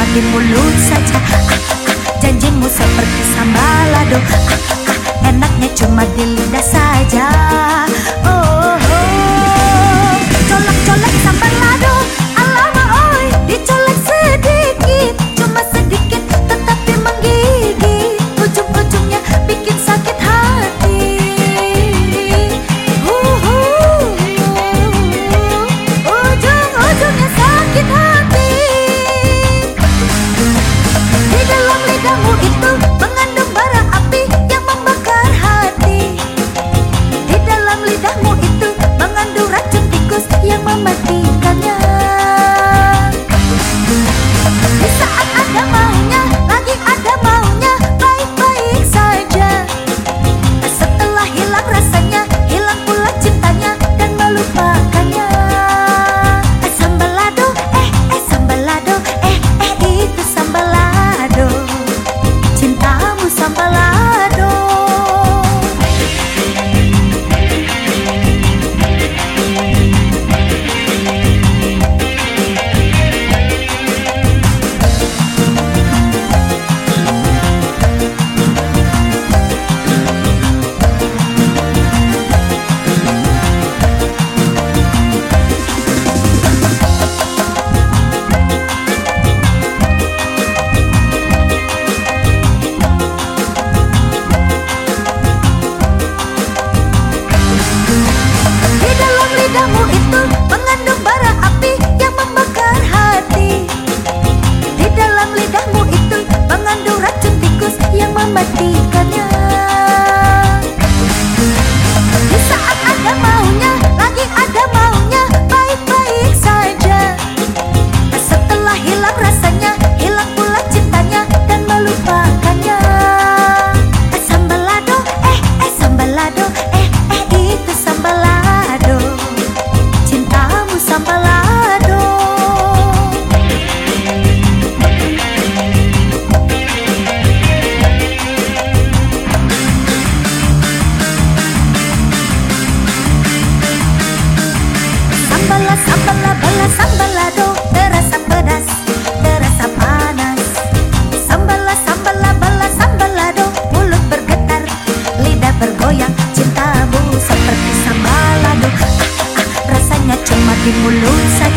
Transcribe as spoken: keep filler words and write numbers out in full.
di mulut saja. Ah, ah, ah, janjimu seperti sambalado. Ah, ah, ah, enaknya cuma di lidah saja. Oh, oh. Colek-colek sambalado, alama oi, dicolek sedikit, cuma sedikit tetapi menggigit. Ujung-ujungnya bikin sakit hati. Uh, uh, uh. Ujung-ujungnya sakit hati. Di dalam lidahmu itu mengandung bara api yang membakar hati. Di dalam lidahmu itu mengandung racun tikus yang mematikannya. Di saat ada maunya, lagi ada maunya, baik-baik saja. Setelah hilang rasanya, hilang pula cintanya dan melupakannya. Sambalado, eh, eh, sambalado, eh, eh, itu sambalado. Cintamu sambalado. Di dalam lidahmu itu mengandung bara api yang membakar hati. Di dalam lidahmu itu mengandung racun tikus yang mematikannya. Di saat ada maunya, lagi ada maunya, baik-baik saja. Setelah hilang rasanya, hilang pula cintanya dan melupakannya. Sambalado, eh, eh, sambalado, eh, eh, itu sambalado. Cintamu sambalado. Sambala, sambala, bala, sambalado, terasa pedas, terasa panas. Sambala, sambala, bala, sambalado, mulut bergetar, lidah bergoyang. Cintamu seperti sambalado. Ah, ah, ah, rasanya cuma di mulut saja.